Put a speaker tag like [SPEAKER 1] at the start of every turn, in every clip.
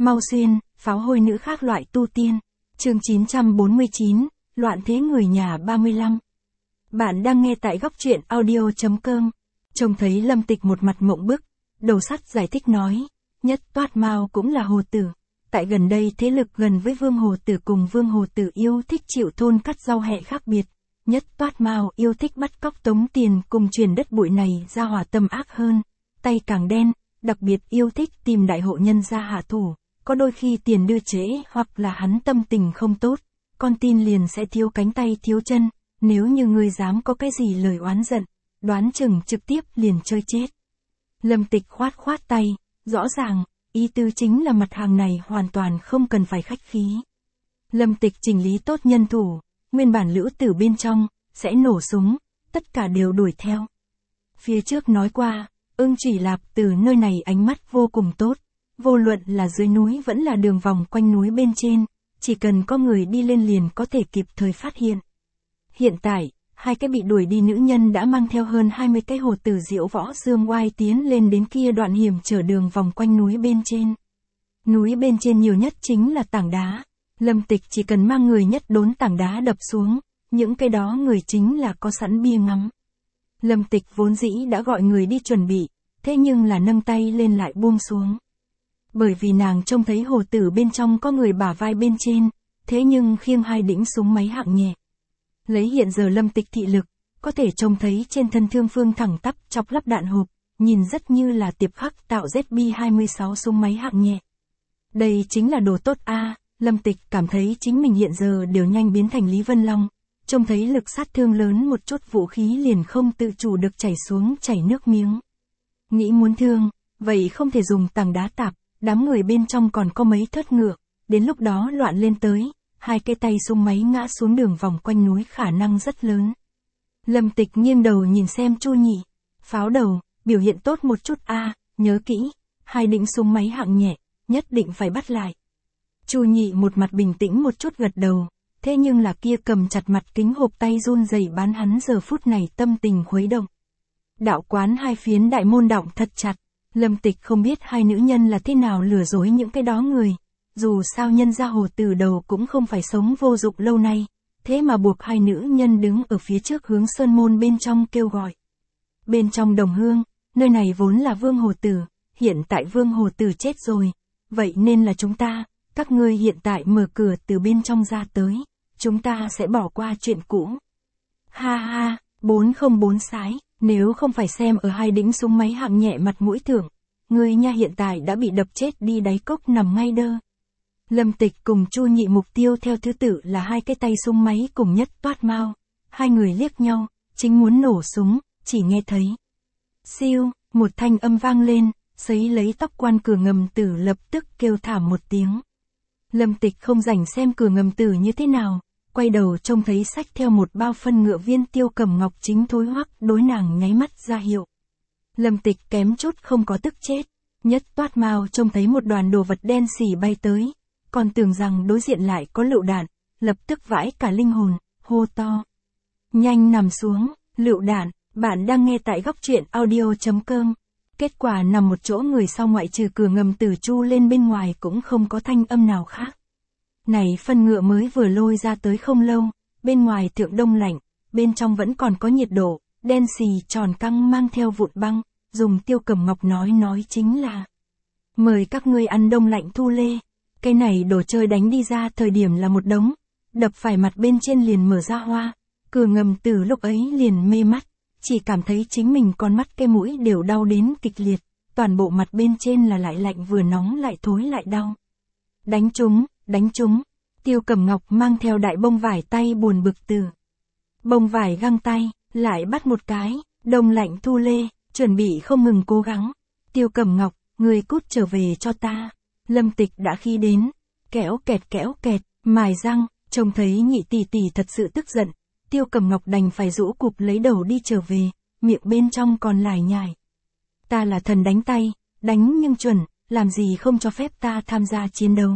[SPEAKER 1] Mau Xuyên, pháo hôi nữ khác loại tu tiên. Chương 949, Loạn thế người nhà 35. Bạn đang nghe tại góc truyện audio.com. Trông thấy Lâm Tịch một mặt mộng bức, đầu sắt giải thích nói, Nhất Toát Mao cũng là hồ tử. Tại gần đây thế lực gần với Vương Hồ Tử cùng Vương Hồ Tử yêu thích chịu thôn cắt rau hẹ khác biệt. Nhất Toát Mao yêu thích bắt cóc tống tiền cùng truyền đất bụi này ra hỏa tâm ác hơn, tay càng đen, đặc biệt yêu thích tìm đại hộ nhân ra hạ thủ. Có đôi khi tiền đưa trễ hoặc là hắn tâm tình không tốt, con tin liền sẽ thiếu cánh tay thiếu chân, nếu như ngươi dám có cái gì lời oán giận, đoán chừng trực tiếp liền chơi chết. Lâm Tịch khoát khoát tay, rõ ràng, ý tứ chính là mặt hàng này hoàn toàn không cần phải khách khí. Lâm Tịch chỉnh lý tốt nhân thủ, nguyên bản lữ tử bên trong, sẽ nổ súng, tất cả đều đuổi theo. Phía trước nói qua, Ưng Chỉ Lạp từ nơi này ánh mắt vô cùng tốt. Vô luận là dưới núi vẫn là đường vòng quanh núi bên trên, chỉ cần có người đi lên liền có thể kịp thời phát hiện. Hiện tại, hai cái bị đuổi đi nữ nhân đã mang theo hơn 20 cái hồ tử diễu võ dương oai tiến lên đến kia đoạn hiểm trở đường vòng quanh núi bên trên. Núi bên trên nhiều nhất chính là tảng đá. Lâm Tịch chỉ cần mang người nhất đốn tảng đá đập xuống, những cái đó người chính là có sẵn bia ngắm. Lâm Tịch vốn dĩ đã gọi người đi chuẩn bị, thế nhưng là nâng tay lên lại buông xuống. Bởi vì nàng trông thấy hồ tử bên trong có người bả vai bên trên, thế nhưng khiêng hai đĩnh súng máy hạng nhẹ. Lấy hiện giờ Lâm Tịch thị lực, có thể trông thấy trên thân thương phương thẳng tắp chọc lắp đạn hộp, nhìn rất như là tiệp khắc tạo ZB-26 súng máy hạng nhẹ. Đây chính là đồ tốt a. Lâm Tịch cảm thấy chính mình hiện giờ đều nhanh biến thành Lý Vân Long, trông thấy lực sát thương lớn một chút vũ khí liền không tự chủ được chảy xuống chảy nước miếng. Nghĩ muốn thương, vậy không thể dùng tảng đá tạp. Đám người bên trong còn có mấy thớt ngựa, đến lúc đó loạn lên tới, hai cái tay súng máy ngã xuống đường vòng quanh núi khả năng rất lớn. Lâm Tịch nghiêng đầu nhìn xem Chu Nhị, pháo đầu, biểu hiện tốt một chút a, nhớ kỹ, hai đĩnh súng máy hạng nhẹ, nhất định phải bắt lại. Chu Nhị một mặt bình tĩnh một chút gật đầu, thế nhưng là kia cầm chặt mặt kính hộp tay run rẩy bán hắn giờ phút này tâm tình khuấy động. Đạo quán hai phiến đại môn đọng thật chặt. Lâm Tịch không biết hai nữ nhân là thế nào lừa dối những cái đó người, dù sao nhân gia hồ từ đầu cũng không phải sống vô dụng lâu nay, thế mà buộc hai nữ nhân đứng ở phía trước hướng sơn môn bên trong kêu gọi. Bên trong đồng hương, nơi này vốn là Vương Hồ Tử, hiện tại Vương Hồ Tử chết rồi, vậy nên là chúng ta, các ngươi hiện tại mở cửa từ bên trong ra tới, chúng ta sẽ bỏ qua chuyện cũ. Ha ha, 404 sái. Nếu không phải xem ở hai đĩnh súng máy hạng nhẹ mặt mũi thưởng, người nha hiện tại đã bị đập chết đi đáy cốc nằm ngay đơ. Lâm Tịch cùng Chu Nhị mục tiêu theo thứ tự là hai cái tay súng máy cùng Nhất Toát Mao. Hai người liếc nhau, chính muốn nổ súng, chỉ nghe thấy. Siêu, một thanh âm vang lên, sấy lấy tóc quan cửa ngầm tử lập tức kêu thảm một tiếng. Lâm Tịch không rảnh xem cửa ngầm tử như thế nào. Quay đầu trông thấy xách theo một bao phân ngựa viên Tiêu Cẩm Ngọc chính thối hoắc đối nàng nháy mắt ra hiệu. Lâm Tịch kém chút không có tức chết. Nhất Toát Mao trông thấy một đoàn đồ vật đen xỉ bay tới, còn tưởng rằng đối diện lại có lựu đạn, lập tức vãi cả linh hồn, hô to. Nhanh nằm xuống, lựu đạn, bạn đang nghe tại góc truyện audio.com. Kết quả nằm một chỗ người sau ngoại trừ cửa ngầm tử chu lên bên ngoài cũng không có thanh âm nào khác. Này phân ngựa mới vừa lôi ra tới không lâu, bên ngoài thượng đông lạnh, bên trong vẫn còn có nhiệt độ, đen xì tròn căng mang theo vụn băng, dùng Tiêu Cẩm Ngọc nói chính là mời các ngươi ăn đông lạnh thu lê. Cái này đồ chơi đánh đi ra thời điểm là một đống, đập phải mặt bên trên liền mở ra hoa, cửa ngầm tử lúc ấy liền mê mắt, chỉ cảm thấy chính mình con mắt cái mũi đều đau đến kịch liệt, toàn bộ mặt bên trên là lại lạnh vừa nóng lại thối lại đau. Đánh chúng, Tiêu Cẩm Ngọc mang theo đại bông vải tay buồn bực từ. Bông vải găng tay, lại bắt một cái, đông lạnh thu lê, chuẩn bị không ngừng cố gắng. Tiêu Cẩm Ngọc, người cút trở về cho ta. Lâm Tịch đã khi đến, kéo kẹt, mài răng, trông thấy Nhị tỷ tỷ thật sự tức giận. Tiêu Cẩm Ngọc đành phải rũ cụp lấy đầu đi trở về, miệng bên trong còn lải nhải. Ta là thần đánh tay, đánh nhưng chuẩn, làm gì không cho phép ta tham gia chiến đấu.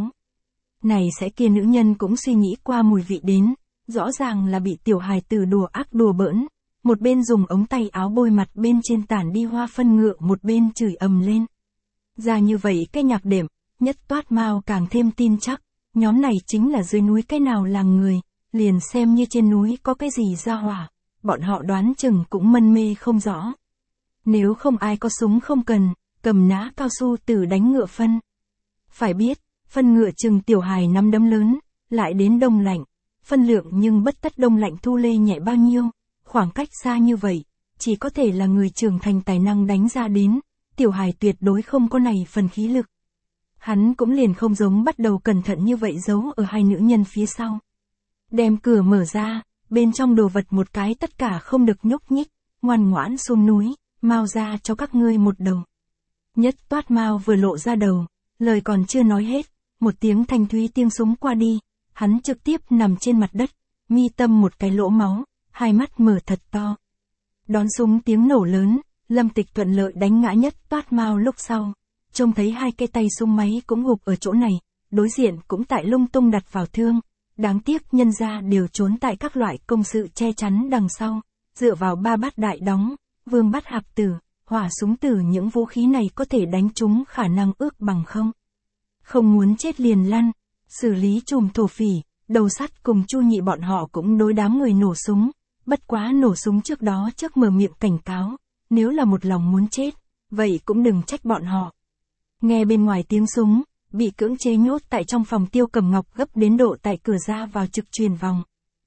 [SPEAKER 1] Này sẽ kia nữ nhân cũng suy nghĩ qua mùi vị đến, rõ ràng là bị tiểu hài tử đùa ác đùa bỡn, một bên dùng ống tay áo bôi mặt bên trên tản đi hoa phân ngựa một bên chửi ầm lên. Ra như vậy cái nhạc đệm, Nhất Toát Mao càng thêm tin chắc, nhóm này chính là dưới núi cái nào làng người, liền xem như trên núi có cái gì ra hỏa, bọn họ đoán chừng cũng mân mê không rõ. Nếu không ai có súng không cần, cầm ná cao su tử đánh ngựa phân. Phải biết, phân ngựa chừng tiểu hài nắm đấm lớn, lại đến đông lạnh, phân lượng nhưng bất tất đông lạnh thu lê nhẹ bao nhiêu, khoảng cách xa như vậy, chỉ có thể là người trưởng thành tài năng đánh ra đến, tiểu hài tuyệt đối không có này phần khí lực. Hắn cũng liền không giống bắt đầu cẩn thận như vậy giấu ở hai nữ nhân phía sau. Đem cửa mở ra, bên trong đồ vật một cái tất cả không được nhúc nhích, ngoan ngoãn xuống núi, Mao ra cho các ngươi một đầu. Nhất Toát Mao vừa lộ ra đầu, lời còn chưa nói hết, một tiếng thanh thúy tiếng súng qua đi, hắn trực tiếp nằm trên mặt đất, mi tâm một cái lỗ máu, hai mắt mở thật to. Đón súng tiếng nổ lớn, Lâm Tịch thuận lợi đánh ngã Nhất Toát Mao lúc sau, trông thấy hai cái tay súng máy cũng gục ở chỗ này, đối diện cũng tại lung tung đặt vào thương, đáng tiếc nhân ra đều trốn tại các loại công sự che chắn đằng sau, dựa vào ba bát đại đóng, vương bát hạp tử, hỏa súng tử những vũ khí này có thể đánh trúng khả năng ước bằng không. Không muốn chết liền lăn, xử lý chùm thổ phỉ, đầu sắt cùng Chu Nhị bọn họ cũng đối đám người nổ súng, bất quá nổ súng trước đó trước mở miệng cảnh cáo, nếu là một lòng muốn chết, vậy cũng đừng trách bọn họ. Nghe bên ngoài tiếng súng, bị cưỡng chế nhốt tại trong phòng Tiêu Cầm Ngọc gấp đến độ tại cửa ra vào trực truyền vòng.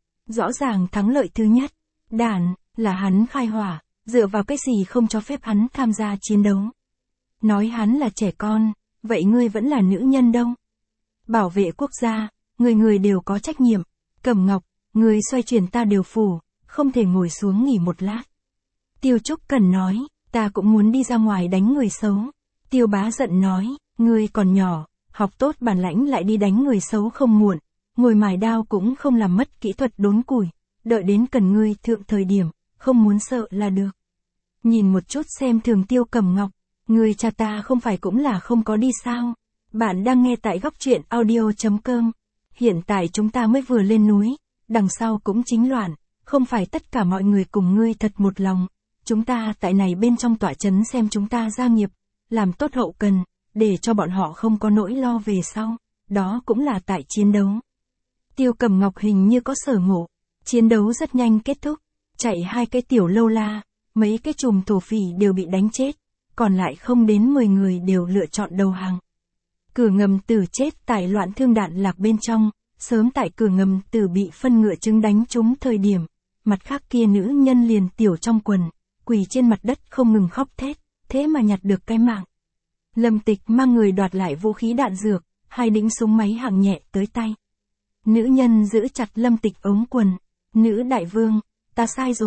[SPEAKER 1] Rõ ràng thắng lợi thứ nhất, đản, là hắn khai hỏa, dựa vào cái gì không cho phép hắn tham gia chiến đấu. Nói hắn là trẻ con, vậy ngươi vẫn là nữ nhân đâu. Bảo vệ quốc gia, người người đều có trách nhiệm, Cầm Ngọc, người xoay chuyển ta đều phủ, không thể ngồi xuống nghỉ một lát. Tiêu Trúc Cần nói, ta cũng muốn đi ra ngoài đánh người xấu. Tiêu Bá giận nói, ngươi còn nhỏ, học tốt bản lãnh lại đi đánh người xấu không muộn, ngồi mài đao cũng không làm mất kỹ thuật đốn củi, đợi đến cần ngươi thượng thời điểm, không muốn sợ là được. Nhìn một chút xem thường Tiêu Cầm Ngọc, người cha ta không phải cũng là không có đi sao. Bạn đang nghe tại góc truyện audio.com. Hiện tại chúng ta mới vừa lên núi, đằng sau cũng chính loạn, không phải tất cả mọi người cùng ngươi thật một lòng. Chúng ta tại này bên trong tọa trấn xem chúng ta gia nghiệp, làm tốt hậu cần, để cho bọn họ không có nỗi lo về sau, đó cũng là tại chiến đấu. Tiêu Cầm Ngọc hình như có sở ngộ, chiến đấu rất nhanh kết thúc, chạy hai cái tiểu lâu la, mấy cái chùm thổ phỉ đều bị đánh chết, còn lại không đến 10 người đều lựa chọn đầu hàng. Cửa ngầm tử chết tại loạn thương đạn lạc bên trong, sớm tại cửa ngầm tử bị phân ngựa trứng đánh trúng thời điểm, mặt khác kia nữ nhân liền tiểu trong quần, quỳ trên mặt đất không ngừng khóc thét, thế mà nhặt được cái mạng. Lâm Tịch mang người đoạt lại vũ khí đạn dược, hai đĩnh súng máy hạng nhẹ tới tay. Nữ nhân giữ chặt Lâm Tịch ống quần, nữ đại vương, ta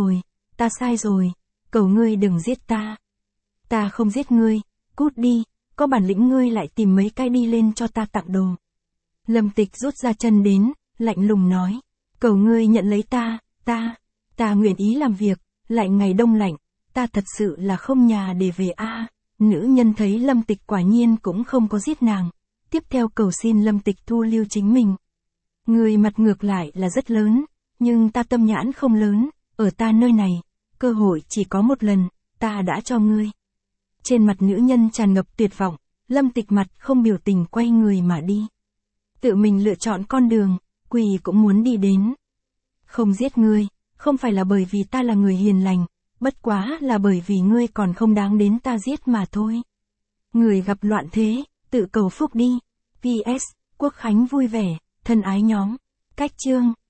[SPEAKER 1] sai rồi, cầu ngươi đừng giết ta. Ta không giết ngươi, cút đi, có bản lĩnh ngươi lại tìm mấy cái đi lên cho ta tặng đồ. Lâm Tịch rút ra chân đến, lạnh lùng nói, cầu ngươi nhận lấy ta nguyện ý làm việc, lại ngày đông lạnh, ta thật sự là không nhà để về a. Nữ nhân thấy Lâm Tịch quả nhiên cũng không có giết nàng, tiếp theo cầu xin Lâm Tịch thu lưu chính mình. Người mặt ngược lại là rất lớn, nhưng ta tâm nhãn không lớn, ở ta nơi này, cơ hội chỉ có một lần, ta đã cho ngươi. Trên mặt nữ nhân tràn ngập tuyệt vọng, Lâm Tịch mặt không biểu tình quay người mà đi. Tự mình lựa chọn con đường, quỳ cũng muốn đi đến. Không giết ngươi, không phải là bởi vì ta là người hiền lành, bất quá là bởi vì ngươi còn không đáng đến ta giết mà thôi. Người gặp loạn thế, tự cầu phúc đi. PS, Quốc Khánh vui vẻ, thân ái nhóm. Cách chương.